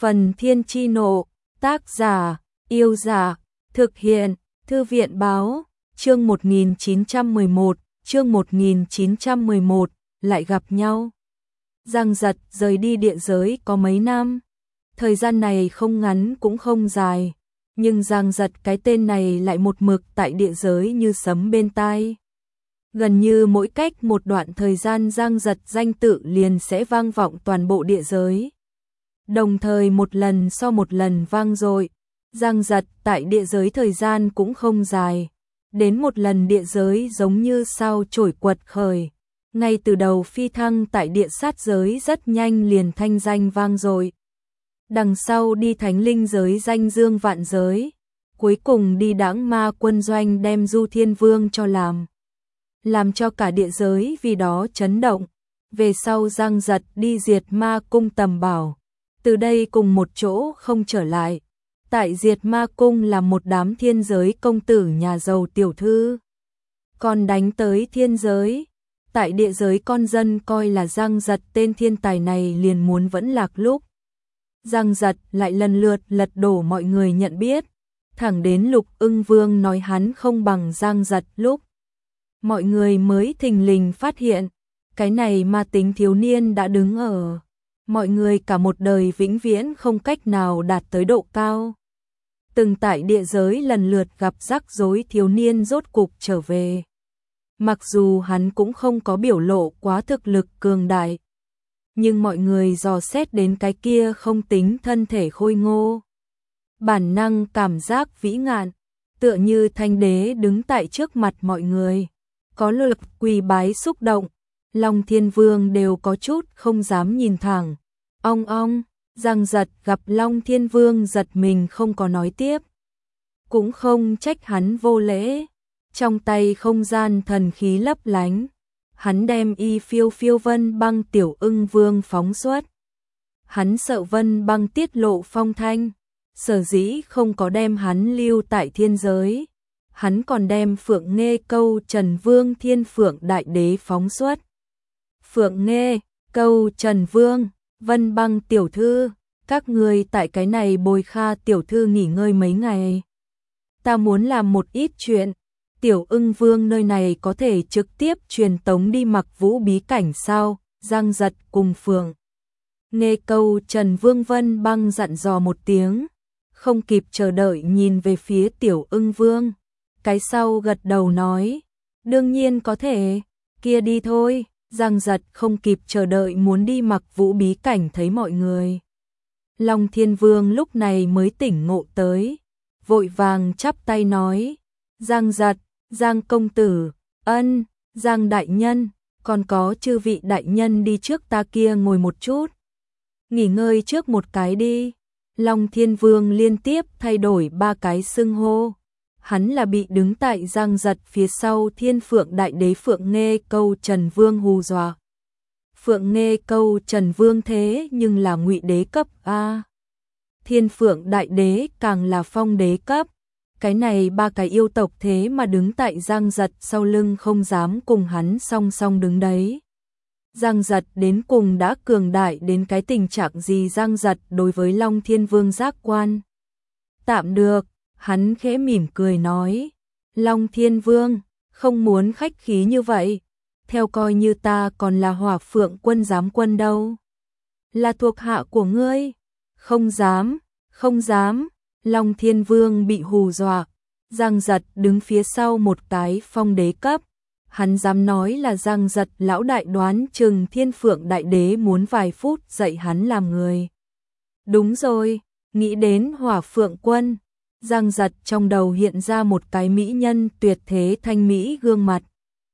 Phần Thiên Chi Nộ, tác giả, Yêu Giả, thực hiện, Thư viện Báo, chương 1911, chương 1911, lại gặp nhau. Giang Giật rời đi địa giới có mấy năm. Thời gian này không ngắn cũng không dài, nhưng Giang Giật cái tên này lại một mực tại địa giới như sấm bên tai. Gần như mỗi cách một đoạn thời gian Giang Giật danh tự liền sẽ vang vọng toàn bộ địa giới. Đồng thời một lần so một lần vang dội. Giang Giật tại địa giới thời gian cũng không dài. Đến một lần địa giới giống như sao chổi quật khởi. Ngay từ đầu phi thăng tại địa sát giới rất nhanh liền thanh danh vang dội. Đằng sau đi thánh linh giới danh dương vạn giới. Cuối cùng đi đãng ma quân doanh đem Du Thiên Vương cho làm cho cả địa giới vì đó chấn động. Về sau Giang Giật đi diệt ma cung tầm bảo. Từ đây cùng một chỗ không trở lại. Tại diệt ma cung là một đám thiên giới công tử nhà giàu tiểu thư. Còn đánh tới thiên giới. Tại địa giới con dân coi là Giang Giật tên thiên tài này liền muốn vẫn lạc lúc. Giang Giật lại lần lượt lật đổ mọi người nhận biết. Thẳng đến Lục Ưng Vương nói hắn không bằng Giang Giật lúc. Mọi người mới thình lình phát hiện. Cái này ma tính thiếu niên đã đứng ở. Mọi người cả một đời vĩnh viễn không cách nào đạt tới độ cao. Từng tại địa giới lần lượt gặp rắc rối thiếu niên rốt cục trở về. Mặc dù hắn cũng không có biểu lộ quá thực lực cường đại. Nhưng mọi người dò xét đến cái kia không tính thân thể khôi ngô. Bản năng cảm giác vĩ ngạn, tựa như thanh đế đứng tại trước mặt mọi người. Có lực quỳ bái xúc động, Long Thiên Vương đều có chút không dám nhìn thẳng. Ong, Giang Giật gặp Long Thiên Vương giật mình không có nói tiếp. Cũng không trách hắn vô lễ. Trong tay không gian thần khí lấp lánh. Hắn đem y phiêu phiêu Vân Băng Tiểu Ưng Vương phóng xuất. Hắn sợ Vân Băng tiết lộ phong thanh. Sở dĩ không có đem hắn lưu tại thiên giới. Hắn còn đem Phượng Nghê Câu Trần Vương Thiên Phượng Đại Đế phóng xuất. Phượng Nghê, Câu Trần Vương, Vân Băng tiểu thư, các người tại cái này bồi Kha tiểu thư nghỉ ngơi mấy ngày. Ta muốn làm một ít chuyện. Tiểu Ưng Vương nơi này có thể trực tiếp truyền tống đi Mặc Vũ bí cảnh sao? Giang Giật cùng Phượng Nghê Câu Trần Vương Vân Băng dặn dò một tiếng, không kịp chờ đợi nhìn về phía Tiểu Ưng Vương. Cái sau gật đầu nói, đương nhiên có thể, kia đi thôi. Giang Giật không kịp chờ đợi muốn đi Mặc Vũ bí cảnh thấy mọi người. Long Thiên Vương lúc này mới tỉnh ngộ tới, vội vàng chắp tay nói, Giang Giật, Giang công tử, ân, Giang đại nhân, còn có chư vị đại nhân đi trước ta kia ngồi một chút. Nghỉ ngơi trước một cái đi. Long Thiên Vương liên tiếp thay đổi 3 cái xưng hô. Hắn là bị đứng tại Giang Giật phía sau Thiên Phượng Đại Đế Phượng Nghê Câu Trần Vương hù dọa. Phượng Nghê Câu Trần Vương thế nhưng là ngụy đế cấp A. Thiên Phượng Đại Đế càng là phong đế cấp. Cái này 3 cái yêu tộc thế mà đứng tại Giang Giật sau lưng không dám cùng hắn song song đứng đấy. Giang Giật đến cùng đã cường đại đến cái tình trạng gì? Giang Giật đối với Long Thiên Vương giác quan tạm được. Hắn khẽ mỉm cười nói, Long Thiên Vương, không muốn khách khí như vậy. Theo coi như ta còn là Hỏa Phượng quân giám quân đâu. Là thuộc hạ của ngươi. Không dám, không dám. Long Thiên Vương bị hù dọa. Giang Giật đứng phía sau một cái phong đế cấp. Hắn dám nói là Giang Giật lão đại đoán chừng Thiên Phượng Đại Đế muốn vài phút dạy hắn làm người. Đúng rồi, nghĩ đến Hỏa Phượng quân. Giang Giật trong đầu hiện ra một cái mỹ nhân tuyệt thế thanh mỹ gương mặt.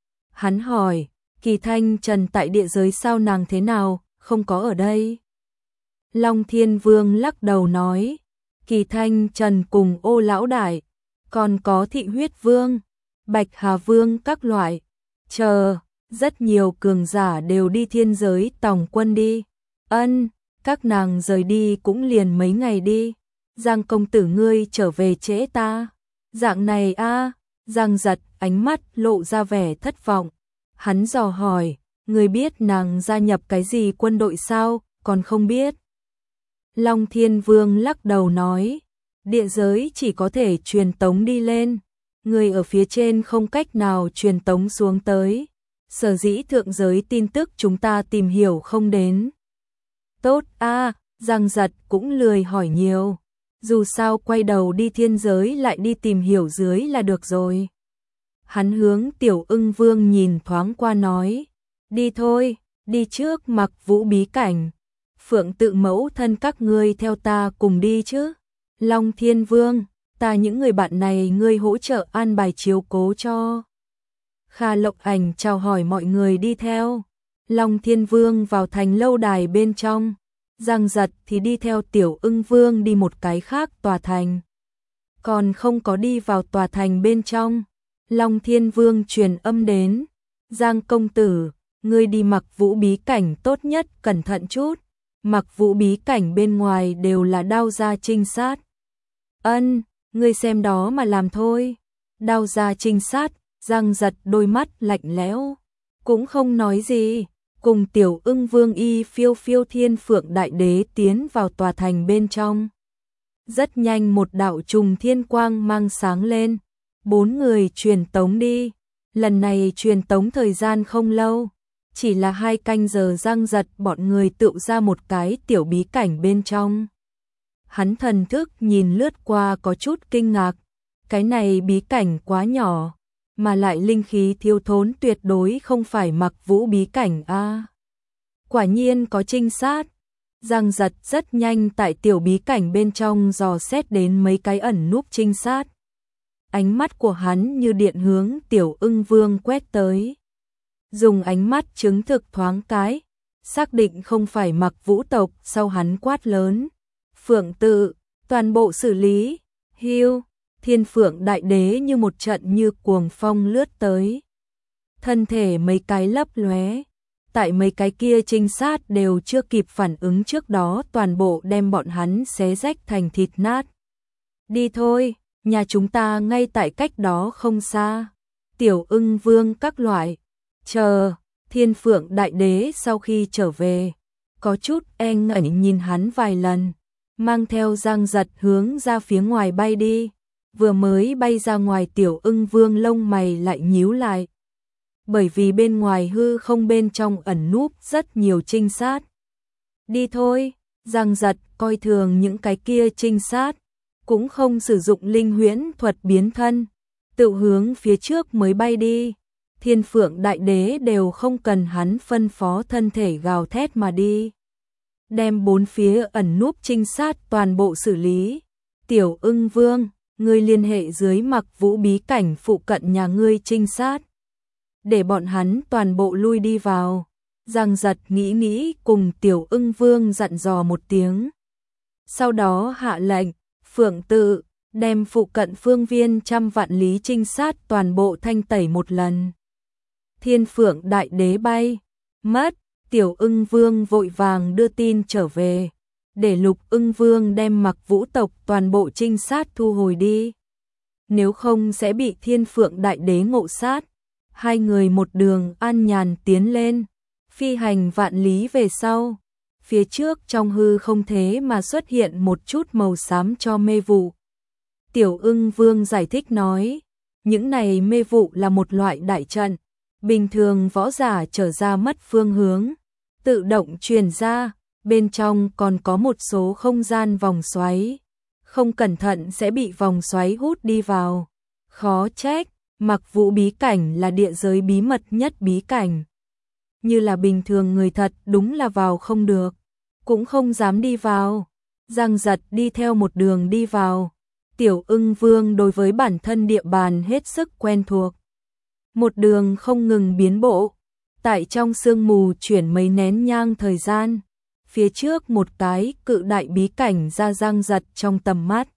Hắn hỏi, Kỳ Thanh Trần tại địa giới sao nàng thế nào, không có ở đây. Long Thiên Vương lắc đầu nói, Kỳ Thanh Trần cùng Ô lão đại, còn có Thị Huyết Vương, Bạch Hà Vương các loại. Rất nhiều cường giả đều đi thiên giới tòng quân đi. Ân, các nàng rời đi cũng liền mấy ngày đi. Giang công tử ngươi trở về trễ ta. Dạng này a. Giang Giật ánh mắt lộ ra vẻ thất vọng. Hắn dò hỏi, ngươi biết nàng gia nhập cái gì quân đội sao? Còn không biết. Long Thiên Vương lắc đầu nói, địa giới chỉ có thể truyền tống đi lên, người ở phía trên không cách nào truyền tống xuống tới. Sở dĩ thượng giới tin tức chúng ta tìm hiểu không đến. Tốt a, Giang Giật cũng lười hỏi nhiều. Dù sao quay đầu đi thiên giới lại đi tìm hiểu dưới là được rồi. Hắn hướng Tiểu Ưng Vương nhìn thoáng qua nói, đi thôi, đi trước Mặc Vũ bí cảnh. Phượng Tự mẫu thân các ngươi theo ta cùng đi chứ. Long Thiên Vương, ta những người bạn này ngươi hỗ trợ an bài chiếu cố cho. Kha Lộc Ảnh chào hỏi mọi người đi theo. Long Thiên Vương vào thành lâu đài bên trong. Giang Giật thì đi theo Tiểu Ưng Vương đi một cái khác tòa thành. Còn không có đi vào tòa thành bên trong. Long Thiên Vương truyền âm đến. Giang công tử, ngươi đi Mặc Vũ bí cảnh tốt nhất cẩn thận chút. Mặc Vũ bí cảnh bên ngoài đều là đao gia trinh sát. Ân, ngươi xem đó mà làm thôi. Đao gia trinh sát, Giang Giật đôi mắt lạnh lẽo, cũng không nói gì, cùng Tiểu Ưng Vương y phiêu phiêu Thiên Phượng Đại Đế tiến vào tòa thành bên trong. Rất nhanh một đạo trùng thiên quang mang sáng lên, 4 người truyền tống đi. Lần này truyền tống thời gian không lâu, chỉ là 2 canh giờ. Giang Giật bọn người tự ra một cái tiểu bí cảnh bên trong. Hắn thần thức nhìn lướt qua có chút kinh ngạc, cái này bí cảnh quá nhỏ, mà lại linh khí thiếu thốn, tuyệt đối không phải Mặc Vũ bí cảnh a. Quả nhiên có trinh sát. Giang Giật rất nhanh tại tiểu bí cảnh bên trong dò xét đến mấy cái ẩn núp trinh sát. Ánh mắt của hắn như điện hướng Tiểu Ưng Vương quét tới. Dùng ánh mắt chứng thực thoáng cái, xác định không phải Mặc Vũ tộc, sau hắn quát lớn, Phượng Tự, toàn bộ xử lý. Hiu, Thiên Phượng Đại Đế như một trận như cuồng phong lướt tới. Thân thể mấy cái lấp lóe, tại mấy cái kia trinh sát đều chưa kịp phản ứng trước đó, toàn bộ đem bọn hắn xé rách thành thịt nát. Đi thôi, nhà chúng ta ngay tại cách đó không xa. Tiểu Ưng Vương các loại. Chờ, Thiên Phượng Đại Đế sau khi trở về, có chút e ngại nhìn hắn vài lần, mang theo Giang Giật hướng ra phía ngoài bay đi. Vừa mới bay ra ngoài, Tiểu Ưng Vương lông mày lại nhíu lại. Bởi vì bên ngoài hư không bên trong ẩn núp rất nhiều trinh sát. Đi thôi, Giang Giật coi thường những cái kia trinh sát, cũng không sử dụng linh huyễn thuật biến thân, tự hướng phía trước mới bay đi. Thiên Phượng Đại Đế đều không cần hắn phân phó, thân thể gào thét mà đi, đem 4 phía ẩn núp trinh sát toàn bộ xử lý. Tiểu Ưng Vương, ngươi liên hệ dưới Mặc Vũ bí cảnh phụ cận nhà ngươi trinh sát, để bọn hắn toàn bộ lui đi vào. Giang Giật nghĩ cùng Tiểu Ưng Vương dặn dò một tiếng. Sau đó hạ lệnh, Phượng Tự, đem phụ cận phương viên 100 vạn lý trinh sát toàn bộ thanh tẩy một lần. Thiên Phượng Đại Đế bay mất, Tiểu Ưng Vương vội vàng đưa tin trở về, để Lục Ưng Vương đem Mặc Vũ tộc toàn bộ trinh sát thu hồi đi, nếu không sẽ bị Thiên Phượng Đại Đế ngộ sát. 2 người một đường an nhàn tiến lên, phi hành vạn lý về sau, phía trước trong hư không thế mà xuất hiện một chút màu xám cho mê vụ. Tiểu Ưng Vương giải thích nói, những này mê vụ là một loại đại trận, bình thường võ giả trở ra mất phương hướng, tự động truyền ra, bên trong còn có một số không gian vòng xoáy, không cẩn thận sẽ bị vòng xoáy hút đi vào. Khó trách, Mặc Vũ bí cảnh là địa giới bí mật nhất bí cảnh. Như là bình thường người thật đúng là vào không được, cũng không dám đi vào. Giang Giật đi theo một đường đi vào. Tiểu Ưng Vương đối với bản thân địa bàn hết sức quen thuộc, một đường không ngừng biến bộ, tại trong sương mù chuyển mấy nén nhang thời gian, phía trước một cái cự đại bí cảnh ra Giang Giật trong tầm mắt.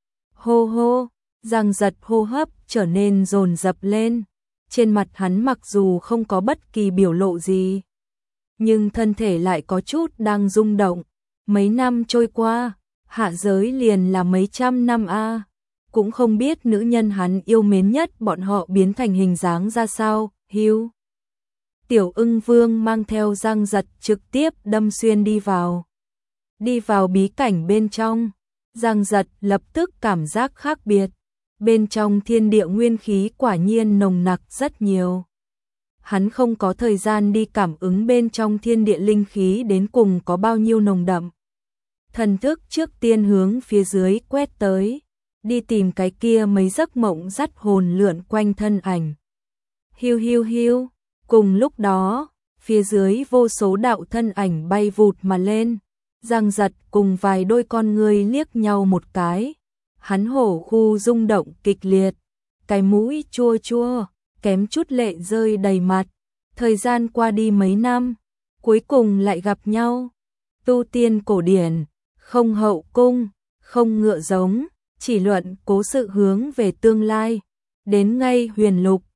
Hô hô, Giang Giật hô hấp trở nên dồn dập lên, trên mặt hắn mặc dù không có bất kỳ biểu lộ gì, nhưng thân thể lại có chút đang rung động. Mấy năm trôi qua, hạ giới liền là mấy trăm năm a, cũng không biết nữ nhân hắn yêu mến nhất bọn họ biến thành hình dáng ra sao. Hiu, Tiểu Ưng Vương mang theo Giang Giật trực tiếp đâm xuyên đi vào. Đi vào bí cảnh bên trong, Giang Giật lập tức cảm giác khác biệt. Bên trong thiên địa nguyên khí quả nhiên nồng nặc rất nhiều. Hắn không có thời gian đi cảm ứng bên trong thiên địa linh khí đến cùng có bao nhiêu nồng đậm. Thần thức trước tiên hướng phía dưới quét tới, đi tìm cái kia mấy giấc mộng dắt hồn lượn quanh thân ảnh. Hiu hiu hiu, cùng lúc đó, phía dưới vô số đạo thân ảnh bay vụt mà lên. Giang Giật cùng vài đôi con người liếc nhau một cái. Hắn hổ khu rung động kịch liệt, cái mũi chua chua, kém chút lệ rơi đầy mặt. Thời gian qua đi mấy năm, cuối cùng lại gặp nhau. Tu tiên cổ điển, không hậu cung, không ngựa giống, chỉ luận cố sự hướng về tương lai. Đến ngay huyền lục,